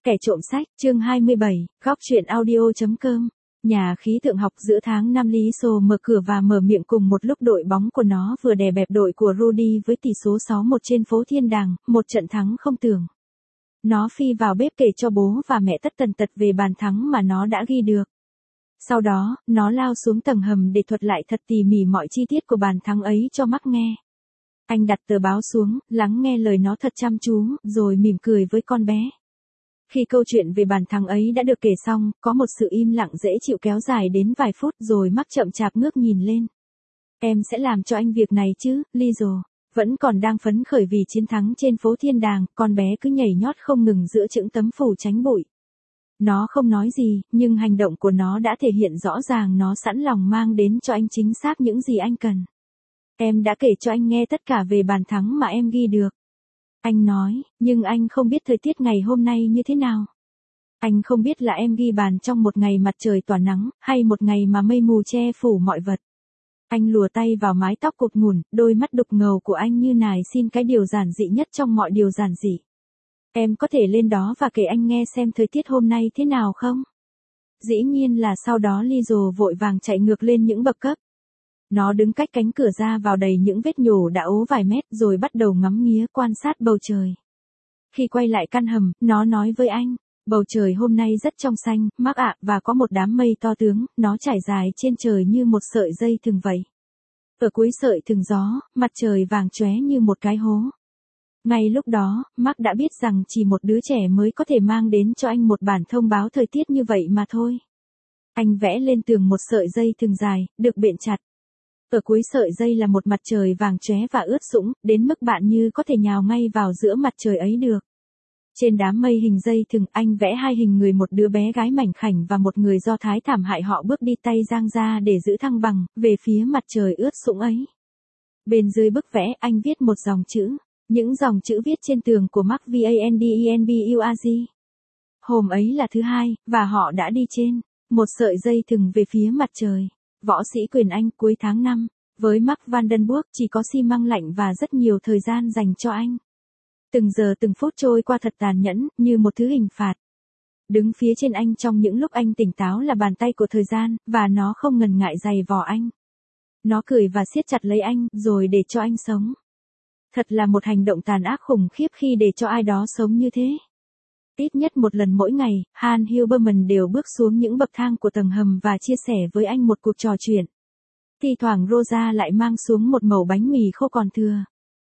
Kẻ trộm sách, chương 27, góc truyện audio.com. Nhà khí tượng học giữa tháng 5 Lý Sô mở cửa và mở miệng cùng một lúc đội bóng của nó vừa đè bẹp đội của Rudy với tỷ số 6-1 trên phố Thiên Đàng, một trận thắng không tưởng. Nó phi vào bếp kể cho bố và mẹ tất tần tật về bàn thắng mà nó đã ghi được. Sau đó, nó lao xuống tầng hầm để thuật lại thật tỉ mỉ mọi chi tiết của bàn thắng ấy cho Mark nghe. Anh đặt tờ báo xuống, lắng nghe lời nó thật chăm chú, rồi mỉm cười với con bé. Khi câu chuyện về bàn thắng ấy đã được kể xong, có một sự im lặng dễ chịu kéo dài đến vài phút rồi Mark chậm chạp ngước nhìn lên. Em sẽ làm cho anh việc này chứ, Lizzo. Vẫn còn đang phấn khởi vì chiến thắng trên phố Thiên Đàng, con bé cứ nhảy nhót không ngừng giữa những tấm phủ tránh bụi. Nó không nói gì, nhưng hành động của nó đã thể hiện rõ ràng nó sẵn lòng mang đến cho anh chính xác những gì anh cần. Em đã kể cho anh nghe tất cả về bàn thắng mà em ghi được. Anh nói, nhưng anh không biết thời tiết ngày hôm nay như thế nào. Anh không biết là em ghi bàn trong một ngày mặt trời tỏa nắng, hay một ngày mà mây mù che phủ mọi vật. Anh lùa tay vào mái tóc cụt ngủn, đôi mắt đục ngầu của anh như nài xin cái điều giản dị nhất trong mọi điều giản dị. Em có thể lên đó và kể anh nghe xem thời tiết hôm nay thế nào không? Dĩ nhiên là sau đó Lizzo vội vàng chạy ngược lên những bậc cấp. Nó đứng cách cánh cửa ra vào đầy những vết nhổ đã ố vài mét rồi bắt đầu ngắm nghía quan sát bầu trời. Khi quay lại căn hầm, nó nói với anh, bầu trời hôm nay rất trong xanh, Mark ạ, và có một đám mây to tướng, nó trải dài trên trời như một sợi dây thừng vậy. Ở cuối sợi thừng gió, mặt trời vàng chóe như một cái hố. Ngay lúc đó, Mark đã biết rằng chỉ một đứa trẻ mới có thể mang đến cho anh một bản thông báo thời tiết như vậy mà thôi. Anh vẽ lên tường một sợi dây thừng dài, được bện chặt. Ở cuối sợi dây là một mặt trời vàng chóe và ướt sũng, đến mức bạn như có thể nhào ngay vào giữa mặt trời ấy được. Trên đám mây hình dây thừng, anh vẽ hai hình người, một đứa bé gái mảnh khảnh và một người Do Thái thảm hại, họ bước đi tay giang ra để giữ thăng bằng, về phía mặt trời ướt sũng ấy. Bên dưới bức vẽ, anh viết một dòng chữ. Những dòng chữ viết trên tường của Mark Vandenbuaz. Hôm ấy là thứ hai, và họ đã đi trên một sợi dây thừng về phía mặt trời. Võ sĩ quyền Anh cuối tháng 5, với Mark Vandenberg chỉ có xi măng lạnh và rất nhiều thời gian dành cho anh. Từng giờ từng phút trôi qua thật tàn nhẫn, như một thứ hình phạt. Đứng phía trên anh trong những lúc anh tỉnh táo là bàn tay của thời gian, và nó không ngần ngại giày vò anh. Nó cười và siết chặt lấy anh, rồi để cho anh sống. Thật là một hành động tàn ác khủng khiếp khi để cho ai đó sống như thế. Ít nhất một lần mỗi ngày, Han Hilberman đều bước xuống những bậc thang của tầng hầm và chia sẻ với anh một cuộc trò chuyện. Thi thoảng Rosa lại mang xuống một mẩu bánh mì khô còn thừa.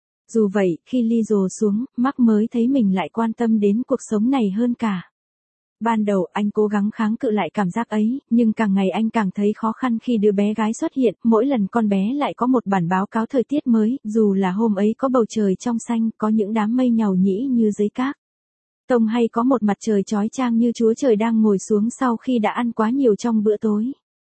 Dù vậy, khi Lizzo xuống, Mark mới thấy mình lại quan tâm đến cuộc sống này hơn cả. Ban đầu anh cố gắng kháng cự lại cảm giác ấy, nhưng càng ngày anh càng thấy khó khăn khi đứa bé gái xuất hiện, mỗi lần con bé lại có một bản báo cáo thời tiết mới, dù là hôm ấy có bầu trời trong xanh, có những đám mây nhàu nhĩ như giấy cát tông, hay có một mặt trời chói chang như Chúa Trời đang ngồi xuống sau khi đã ăn quá nhiều trong bữa tối.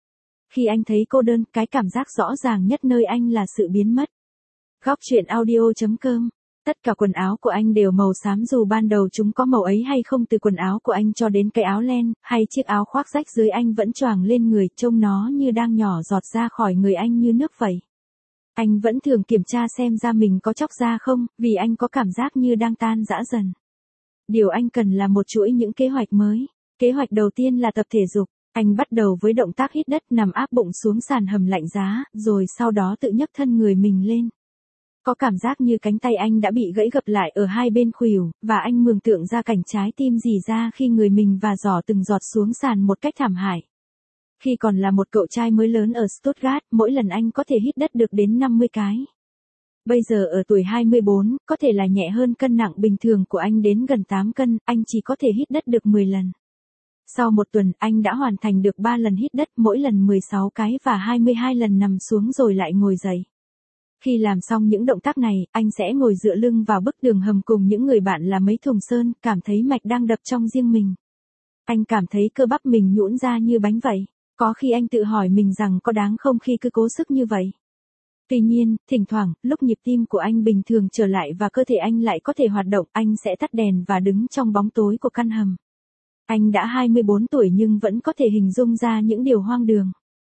Khi anh thấy cô đơn, cái cảm giác rõ ràng nhất nơi anh là sự biến mất. Góc truyện audio.com. Tất cả quần áo của anh đều màu xám, dù ban đầu chúng có màu ấy hay không, từ quần áo của anh cho đến cái áo len, hay chiếc áo khoác rách dưới anh vẫn choàng lên người, trông nó như đang nhỏ giọt ra khỏi người anh như nước vậy. Anh vẫn thường kiểm tra xem da mình có chóc ra không, vì anh có cảm giác như đang tan rã dần. Điều anh cần là một chuỗi những kế hoạch mới. Kế hoạch đầu tiên là tập thể dục. Anh bắt đầu với động tác hít đất, nằm áp bụng xuống sàn hầm lạnh giá, rồi sau đó tự nhấc thân người mình lên. Có cảm giác như cánh tay anh đã bị gãy gập lại ở hai bên khuỷu, và anh mường tượng ra cảnh trái tim rỉ ra khi người mình và giỏ từng giọt xuống sàn một cách thảm hại. Khi còn là một cậu trai mới lớn ở Stuttgart, mỗi lần anh có thể hít đất được đến 50 cái. Bây giờ ở tuổi 24, có thể là nhẹ hơn cân nặng bình thường của anh đến gần 8 cân, anh chỉ có thể hít đất được 10 lần. Sau một tuần, anh đã hoàn thành được 3 lần hít đất, mỗi lần 16 cái và 22 lần nằm xuống rồi lại ngồi dậy. Khi làm xong những động tác này, anh sẽ ngồi dựa lưng vào bức tường hầm cùng những người bạn là mấy thùng sơn, cảm thấy mạch đang đập trong riêng mình. Anh cảm thấy cơ bắp mình nhũn ra như bánh vậy. Có khi anh tự hỏi mình rằng có đáng không khi cứ cố sức như vậy. Tuy nhiên, thỉnh thoảng, lúc nhịp tim của anh bình thường trở lại và cơ thể anh lại có thể hoạt động, anh sẽ tắt đèn và đứng trong bóng tối của căn hầm. Anh đã 24 tuổi nhưng vẫn có thể hình dung ra những điều hoang đường.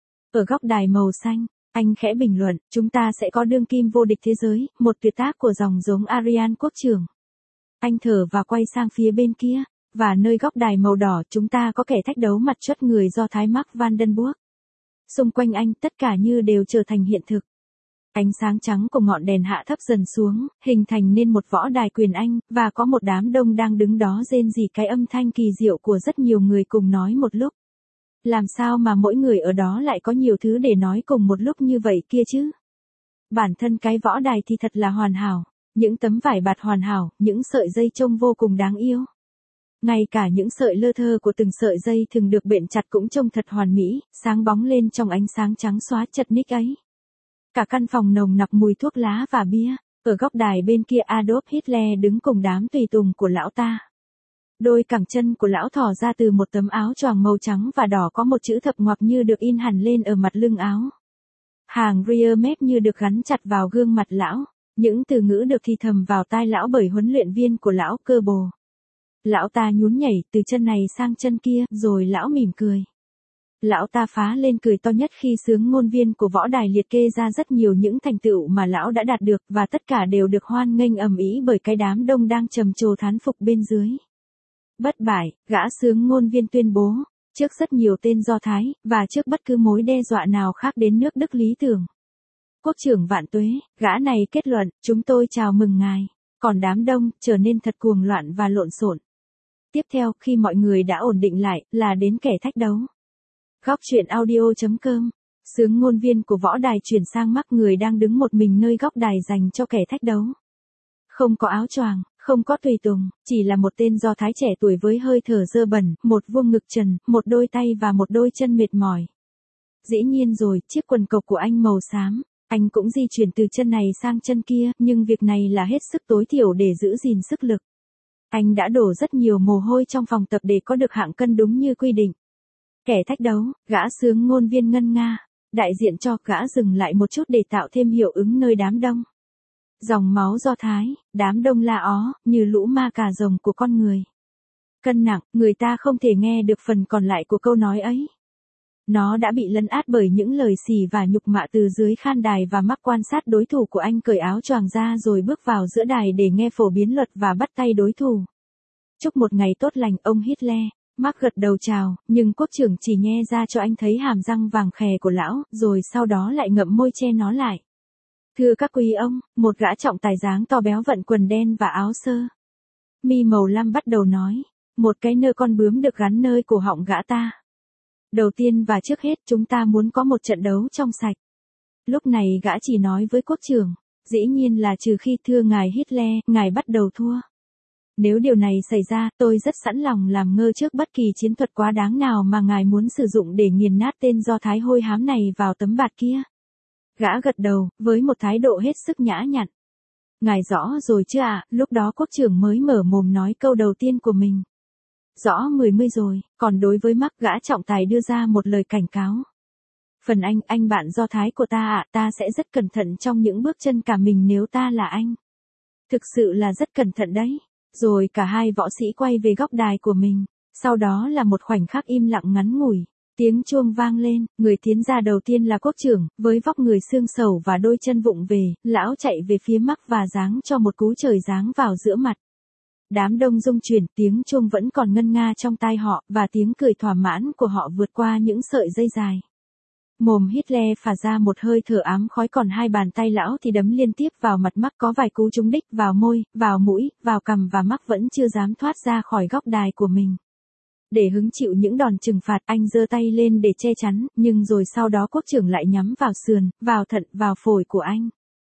Ở góc đài màu xanh, anh khẽ bình luận, chúng ta sẽ có đương kim vô địch thế giới, một tuyệt tác của dòng giống Ariane Quốc trưởng. Anh thở và quay sang phía bên kia. và nơi góc đài màu đỏ chúng ta có kẻ thách đấu mặt chất người Do Thái Mark Vandenberg. Xung quanh anh tất cả như đều trở thành hiện thực. Ánh sáng trắng của ngọn đèn hạ thấp dần xuống, hình thành nên một võ đài quyền Anh, và có một đám đông đang đứng đó rên rỉ cái âm thanh kỳ diệu của rất nhiều người cùng nói một lúc. Làm sao mà mỗi người ở đó lại có nhiều thứ để nói cùng một lúc như vậy kia chứ? Bản thân cái võ đài thì thật là hoàn hảo, những tấm vải bạt hoàn hảo, những sợi dây trông vô cùng đáng yêu. Ngay cả những sợi lơ thơ của từng sợi dây thường được bện chặt cũng trông thật hoàn mỹ, sáng bóng lên trong ánh sáng trắng xóa chật ních ấy. Cả căn phòng nồng nặc mùi thuốc lá và bia, ở góc đài bên kia Adolf Hitler đứng cùng đám tùy tùng của lão ta. Đôi cẳng chân của lão thò ra từ một tấm áo choàng màu trắng và đỏ có một chữ thập ngoặc như được in hẳn lên ở mặt lưng áo. Hàng rear mép như được gắn chặt vào gương mặt lão, những từ ngữ được thì thầm vào tai lão bởi huấn luyện viên của lão cơ bồ. Lão ta nhún nhảy từ chân này sang chân kia, rồi lão mỉm cười. Lão ta phá lên cười to nhất khi sướng ngôn viên của võ đài liệt kê ra rất nhiều những thành tựu mà lão đã đạt được, và tất cả đều được hoan nghênh ầm ĩ bởi cái đám đông đang trầm trồ thán phục bên dưới. Bất bại, gã sướng ngôn viên tuyên bố, trước rất nhiều tên Do Thái, và trước bất cứ mối đe dọa nào khác đến nước Đức lý tưởng. Quốc trưởng vạn tuế, gã này kết luận, chúng tôi chào mừng ngài. Còn đám đông, trở nên thật cuồng loạn và lộn xộn. Tiếp theo, khi mọi người đã ổn định lại, là đến kẻ thách đấu. Góc truyện audio.com. Sướng ngôn viên của võ đài chuyển sang Mark người đang đứng một mình nơi góc đài dành cho kẻ thách đấu. Không có áo choàng, không có tùy tùng, chỉ là một tên Do Thái trẻ tuổi với hơi thở dơ bẩn, một vuông ngực trần, một đôi tay và một đôi chân mệt mỏi. Dĩ nhiên rồi, chiếc quần cộc của anh màu xám, anh cũng di chuyển từ chân này sang chân kia, nhưng việc này là hết sức tối thiểu để giữ gìn sức lực. Anh đã đổ rất nhiều mồ hôi trong phòng tập để có được hạng cân đúng như quy định. Kẻ thách đấu, gã sướng ngôn viên ngân nga, đại diện cho gã dừng lại một chút để tạo thêm hiệu ứng nơi đám đông. Dòng máu Do Thái, đám đông la ó, như lũ ma cà rồng của con người. Cân nặng, người ta không thể nghe được phần còn lại của câu nói ấy. Nó đã bị lấn át bởi những lời xỉ và nhục mạ từ dưới khan đài, và Mark quan sát đối thủ của anh cởi áo choàng ra rồi bước vào giữa đài để nghe phổ biến luật và bắt tay đối thủ. Chúc một ngày tốt lành ông Hitler. Mark gật đầu chào, nhưng quốc trưởng chỉ nhe ra cho anh thấy hàm răng vàng khè của lão, rồi sau đó lại ngậm môi che nó lại. Thưa các quý ông, một gã trọng tài dáng to béo vận quần đen và áo sơ mi màu lam bắt đầu nói, một cái nơ con bướm được gắn nơi cổ họng gã ta. Đầu tiên và trước hết chúng ta muốn có một trận đấu trong sạch. Lúc này gã chỉ nói với quốc trưởng, dĩ nhiên là trừ khi thưa ngài Hitler, ngài bắt đầu thua. Nếu điều này xảy ra, tôi rất sẵn lòng làm ngơ trước bất kỳ chiến thuật quá đáng nào mà ngài muốn sử dụng để nghiền nát tên Do Thái hôi hám này vào tấm bạt kia. Gã gật đầu, với một thái độ hết sức nhã nhặn. Ngài rõ rồi chứ ạ, lúc đó quốc trưởng mới mở mồm nói câu đầu tiên của mình. Rõ 10 rồi, còn đối với Mark gã trọng tài đưa ra một lời cảnh cáo. Phần anh bạn Do Thái của ta ạ, ta sẽ rất cẩn thận trong những bước chân cả mình nếu ta là anh. Thực sự là rất cẩn thận đấy. Rồi cả hai võ sĩ quay về góc đài của mình. Sau đó là một khoảnh khắc im lặng ngắn ngủi. Tiếng chuông vang lên, người tiến ra đầu tiên là quốc trưởng, với vóc người xương sầu và đôi chân vụng về, lão chạy về phía Mark và giáng cho một cú trời giáng vào giữa mặt. Đám đông rung chuyển, tiếng chuông vẫn còn ngân nga trong tai họ, và tiếng cười thỏa mãn của họ vượt qua những sợi dây dài. Mồm Hitler phả ra một hơi thở ám khói, còn hai bàn tay lão thì đấm liên tiếp vào mặt Mark, có vài cú trúng đích vào môi, vào mũi, vào cằm, và Mark vẫn chưa dám thoát ra khỏi góc đài của mình. Để hứng chịu những đòn trừng phạt, anh giơ tay lên để che chắn, nhưng rồi sau đó quốc trưởng lại nhắm vào sườn, vào thận, vào phổi của anh.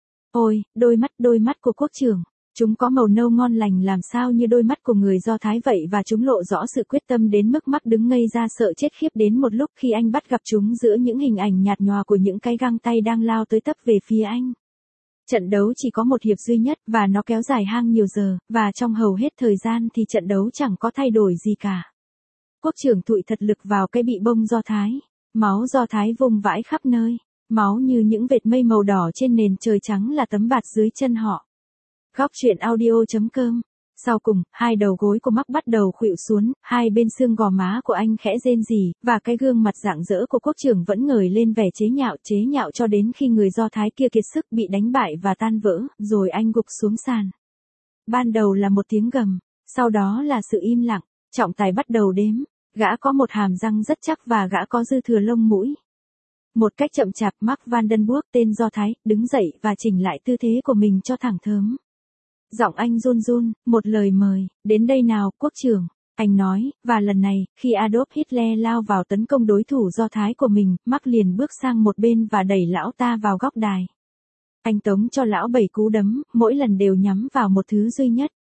Ôi, đôi mắt của quốc trưởng. Chúng có màu nâu ngon lành làm sao như đôi mắt của người Do Thái vậy, và chúng lộ rõ sự quyết tâm đến mức Mark đứng ngây ra sợ chết khiếp đến một lúc khi anh bắt gặp chúng giữa những hình ảnh nhạt nhòa của những cái găng tay đang lao tới tấp về phía anh. Trận đấu chỉ có một hiệp duy nhất, và nó kéo dài hàng nhiều giờ, và trong hầu hết thời gian thì trận đấu chẳng có thay đổi gì cả. Quốc trưởng thụi thật lực vào cái bị bông Do Thái. Máu Do Thái vung vãi khắp nơi. Máu như những vệt mây màu đỏ trên nền trời trắng là tấm bạt dưới chân họ. Góc truyện audio.com. Sau cùng, hai đầu gối của Mark bắt đầu khuỵu xuống, hai bên xương gò má của anh khẽ rên rỉ, và cái gương mặt rạng rỡ của quốc trưởng vẫn ngời lên vẻ chế nhạo cho đến khi người Do Thái kia kiệt sức bị đánh bại và tan vỡ, rồi anh gục xuống sàn. Ban đầu là một tiếng gầm, sau đó là sự im lặng. Trọng tài bắt đầu đếm. Gã có một hàm răng rất chắc và gã có dư thừa lông mũi. Một cách chậm chạp, Mark Vandenberg, tên Do Thái, đứng dậy và chỉnh lại tư thế của mình cho thẳng thớm. Giọng anh run run, một lời mời, đến đây nào, quốc trưởng. Anh nói, và lần này, khi Adolf Hitler lao vào tấn công đối thủ Do Thái của mình, Mark liền bước sang một bên và đẩy lão ta vào góc đài. Anh tống cho lão 7 cú đấm, mỗi lần đều nhắm vào một thứ duy nhất.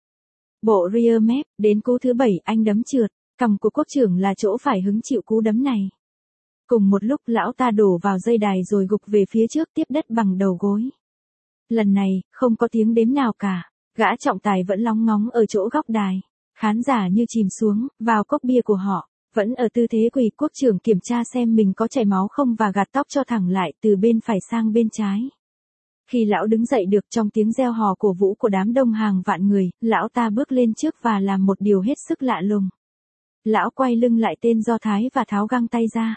Bộ rear mép, đến cú thứ 7 anh đấm trượt, cằm của quốc trưởng là chỗ phải hứng chịu cú đấm này. Cùng một lúc lão ta đổ vào dây đài rồi gục về phía trước tiếp đất bằng đầu gối. Lần này, không có tiếng đếm nào cả, gã trọng tài vẫn lóng ngóng ở chỗ góc đài. Khán giả như chìm xuống, vào cốc bia của họ, vẫn ở tư thế quỳ. Quốc trưởng kiểm tra xem mình có chảy máu không và gạt tóc cho thẳng lại từ bên phải sang bên trái. Khi lão đứng dậy được trong tiếng reo hò cổ vũ của đám đông hàng vạn người, lão ta bước lên trước và làm một điều hết sức lạ lùng. Lão quay lưng lại tên Do Thái và tháo găng tay ra.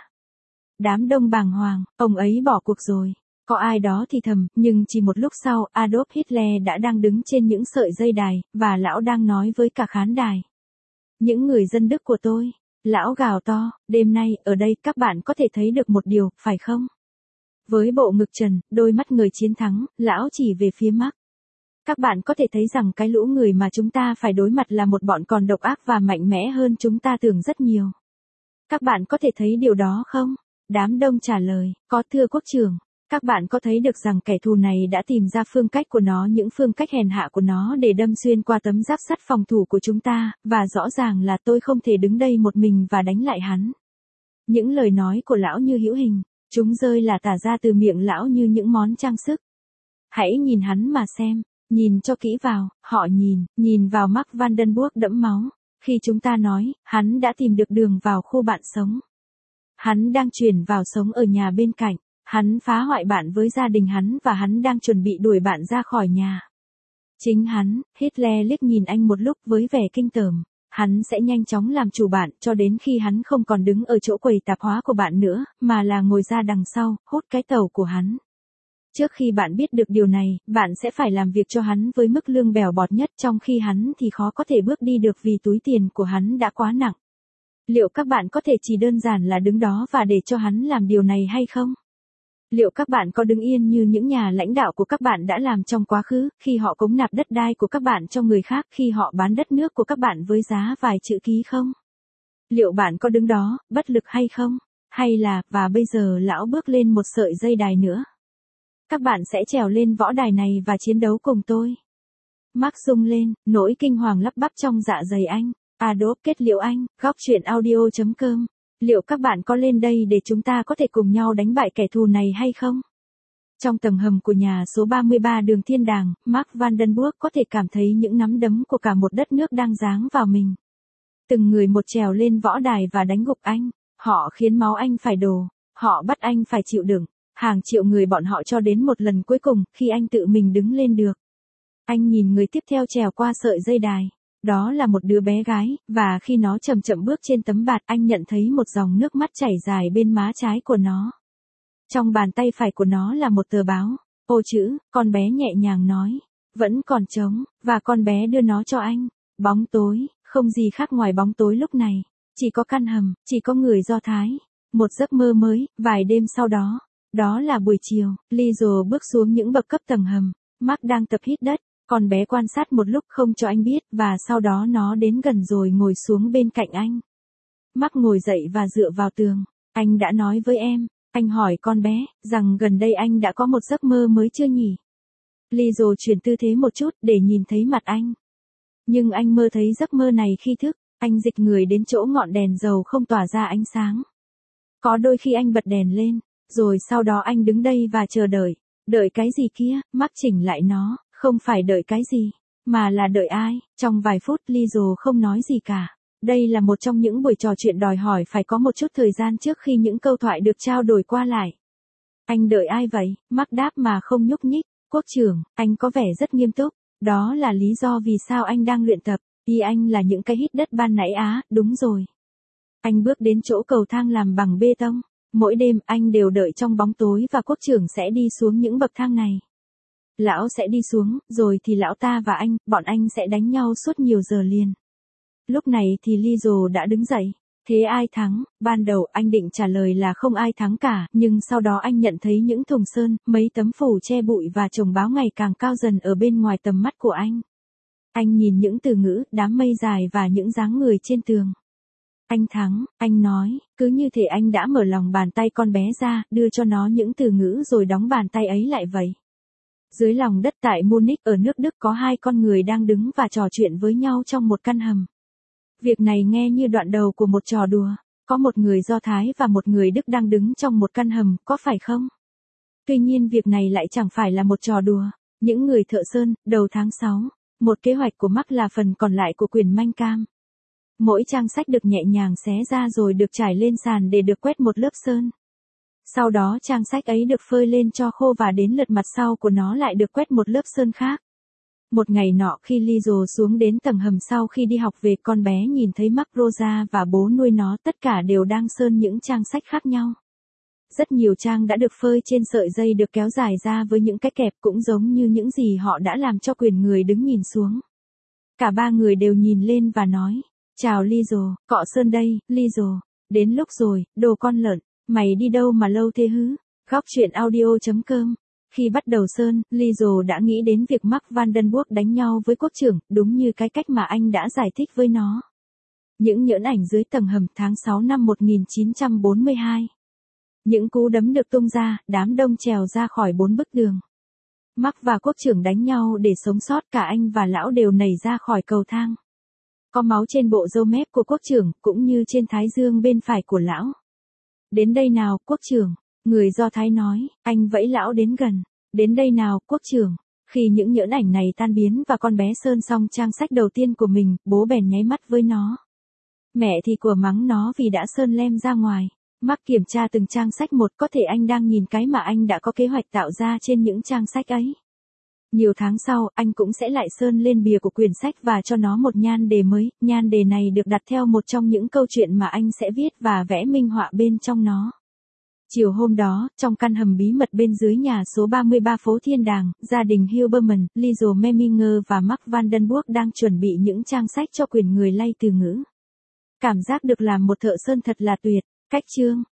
Đám đông bàng hoàng, ông ấy bỏ cuộc rồi. Có ai đó thì thầm, nhưng chỉ một lúc sau, Adolf Hitler đã đang đứng trên những sợi dây đài, và lão đang nói với cả khán đài. Những người dân Đức của tôi, lão gào to, đêm nay, ở đây các bạn có thể thấy được một điều, phải không? Với bộ ngực trần, đôi mắt người chiến thắng, lão chỉ về phía Mark. Các bạn có thể thấy rằng cái lũ người mà chúng ta phải đối mặt là một bọn còn độc ác và mạnh mẽ hơn chúng ta tưởng rất nhiều. Các bạn có thể thấy điều đó không? Đám đông trả lời, có thưa quốc trưởng. Các bạn có thấy được rằng kẻ thù này đã tìm ra phương cách của nó, những phương cách hèn hạ của nó để đâm xuyên qua tấm giáp sắt phòng thủ của chúng ta, và rõ ràng là tôi không thể đứng đây một mình và đánh lại hắn. Những lời nói của lão như hữu hình, chúng rơi là tả ra từ miệng lão như những món trang sức. Hãy nhìn hắn mà xem, nhìn cho kỹ vào, họ nhìn vào Mark Vandenberg đẫm máu. Khi chúng ta nói, hắn đã tìm được đường vào khu bạn sống. Hắn đang chuyển vào sống ở nhà bên cạnh. Hắn phá hoại bạn với gia đình hắn và hắn đang chuẩn bị đuổi bạn ra khỏi nhà. Chính hắn, Hitler liếc nhìn anh một lúc với vẻ kinh tởm. Hắn sẽ nhanh chóng làm chủ bạn cho đến khi hắn không còn đứng ở chỗ quầy tạp hóa của bạn nữa, mà là ngồi ra đằng sau, hút cái tàu của hắn. Trước khi bạn biết được điều này, bạn sẽ phải làm việc cho hắn với mức lương bèo bọt nhất, trong khi hắn thì khó có thể bước đi được vì túi tiền của hắn đã quá nặng. Liệu các bạn có thể chỉ đơn giản là đứng đó và để cho hắn làm điều này hay không? Liệu các bạn có đứng yên như những nhà lãnh đạo của các bạn đã làm trong quá khứ, khi họ cống nạp đất đai của các bạn cho người khác, khi họ bán đất nước của các bạn với giá vài chữ ký không? Liệu bạn có đứng đó, bất lực hay không? Hay là, và bây giờ lão bước lên một sợi dây đài nữa. Các bạn sẽ trèo lên võ đài này và chiến đấu cùng tôi. Mark rung lên, nỗi kinh hoàng lắp bắp trong dạ dày anh. Adolf kết liễu anh, góc chuyện audio.com. Liệu các bạn có lên đây để chúng ta có thể cùng nhau đánh bại kẻ thù này hay không? Trong tầng hầm của nhà số 33 đường Thiên Đàng, Mark Vandenberg có thể cảm thấy những nắm đấm của cả một đất nước đang giáng vào mình. Từng người một trèo lên võ đài và đánh gục anh. Họ khiến máu anh phải đổ. Họ bắt anh phải chịu đựng. Hàng triệu người bọn họ cho đến một lần cuối cùng, khi anh tự mình đứng lên được. Anh nhìn người tiếp theo trèo qua sợi dây đài. Đó là một đứa bé gái, và khi nó chậm chậm bước trên tấm bạt, anh nhận thấy một dòng nước mắt chảy dài bên má trái của nó. Trong bàn tay phải của nó là một tờ báo. Ô chữ, con bé nhẹ nhàng nói. Vẫn còn trống, và con bé đưa nó cho anh. Bóng tối, không gì khác ngoài bóng tối lúc này. Chỉ có căn hầm, chỉ có người Do Thái. Một giấc mơ mới, vài đêm sau đó. Đó là buổi chiều, Lizzo bước xuống những bậc cấp tầng hầm. Mark đang tập hít đất. Con bé quan sát một lúc không cho anh biết, và sau đó nó đến gần rồi ngồi xuống bên cạnh anh. Mark ngồi dậy và dựa vào tường. Anh đã nói với em, anh hỏi con bé, rằng gần đây anh đã có một giấc mơ mới chưa nhỉ? Lizzo chuyển tư thế một chút để nhìn thấy mặt anh. Nhưng anh mơ thấy giấc mơ này khi thức, anh dịch người đến chỗ ngọn đèn dầu không tỏa ra ánh sáng. Có đôi khi anh bật đèn lên, rồi sau đó anh đứng đây và chờ đợi. Đợi cái gì kia? Mark chỉnh lại nó. Không phải đợi cái gì, mà là đợi ai. Trong vài phút Lizzo không nói gì cả. Đây là một trong những buổi trò chuyện đòi hỏi phải có một chút thời gian trước khi những câu thoại được trao đổi qua lại. Anh đợi ai vậy? Mark đáp mà không nhúc nhích. Quốc trưởng, anh có vẻ rất nghiêm túc. Đó là lý do vì sao anh đang luyện tập. Ý anh là những cái hít đất ban nãy á, đúng rồi. Anh bước đến chỗ cầu thang làm bằng bê tông. Mỗi đêm anh đều đợi trong bóng tối và quốc trưởng sẽ đi xuống những bậc thang này. Lão sẽ đi xuống, rồi thì lão ta và anh, bọn anh sẽ đánh nhau suốt nhiều giờ liền. Lúc này thì Lizzo đã đứng dậy. Thế ai thắng? Ban đầu anh định trả lời là không ai thắng cả, nhưng sau đó anh nhận thấy những thùng sơn, mấy tấm phủ che bụi và chồng báo ngày càng cao dần ở bên ngoài tầm mắt của anh. Anh nhìn những từ ngữ, đám mây dài và những dáng người trên tường. Anh thắng, anh nói, cứ như thể anh đã mở lòng bàn tay con bé ra, đưa cho nó những từ ngữ rồi đóng bàn tay ấy lại vậy. Dưới lòng đất tại Munich ở nước Đức có hai con người đang đứng và trò chuyện với nhau trong một căn hầm. Việc này nghe như đoạn đầu của một trò đùa. Có một người Do Thái và một người Đức đang đứng trong một căn hầm, có phải không? Tuy nhiên việc này lại chẳng phải là một trò đùa. Những người thợ sơn, đầu tháng 6, một kế hoạch của Mark là phần còn lại của quyển Mein Kampf. Mỗi trang sách được nhẹ nhàng xé ra rồi được trải lên sàn để được quét một lớp sơn. Sau đó trang sách ấy được phơi lên cho khô và đến lượt mặt sau của nó lại được quét một lớp sơn khác. Một ngày nọ khi Lizzo xuống đến tầng hầm sau khi đi học về, con bé nhìn thấy Mark, Rosa và bố nuôi nó tất cả đều đang sơn những trang sách khác nhau. Rất nhiều trang đã được phơi trên sợi dây được kéo dài ra với những cái kẹp cũng giống như những gì họ đã làm cho quyền người đứng nhìn xuống. Cả ba người đều nhìn lên và nói, chào Lizzo, cọ sơn đây, Lizzo, đến lúc rồi, đồ con lợn, mày đi đâu mà lâu thế hứ? Góc truyện audio.com. Khi bắt đầu sơn, Lizzo đã nghĩ đến việc Mark Vandenberg đánh nhau với quốc trưởng, đúng như cái cách mà anh đã giải thích với nó. Những nhỡn ảnh dưới tầng hầm tháng 6 năm 1942. Những cú đấm được tung ra, đám đông trèo ra khỏi 4 bức tường. Mark và quốc trưởng đánh nhau để sống sót, cả anh và lão đều nảy ra khỏi cầu thang. Có máu trên bộ râu mép của quốc trưởng, cũng như trên thái dương bên phải của lão. Đến đây nào, quốc trưởng. Người Do Thái nói, anh vẫy lão đến gần. Đến đây nào, quốc trưởng. Khi những nhỡn ảnh này tan biến và con bé sơn xong trang sách đầu tiên của mình, bố bèn nháy mắt với nó. Mẹ thì của mắng nó vì đã sơn lem ra ngoài. Mark kiểm tra từng trang sách một, có thể anh đang nhìn cái mà anh đã có kế hoạch tạo ra trên những trang sách ấy. Nhiều tháng sau, anh cũng sẽ lại sơn lên bìa của quyển sách và cho nó một nhan đề mới. Nhan đề này được đặt theo một trong những câu chuyện mà anh sẽ viết và vẽ minh họa bên trong nó. Chiều hôm đó, trong căn hầm bí mật bên dưới nhà số 33 phố Thiên Đàng, gia đình Hilberman, Lizzo Meminger và Mark Vandenberg đang chuẩn bị những trang sách cho quyển người lay từ ngữ. Cảm giác được làm một thợ sơn thật là tuyệt. Cách chương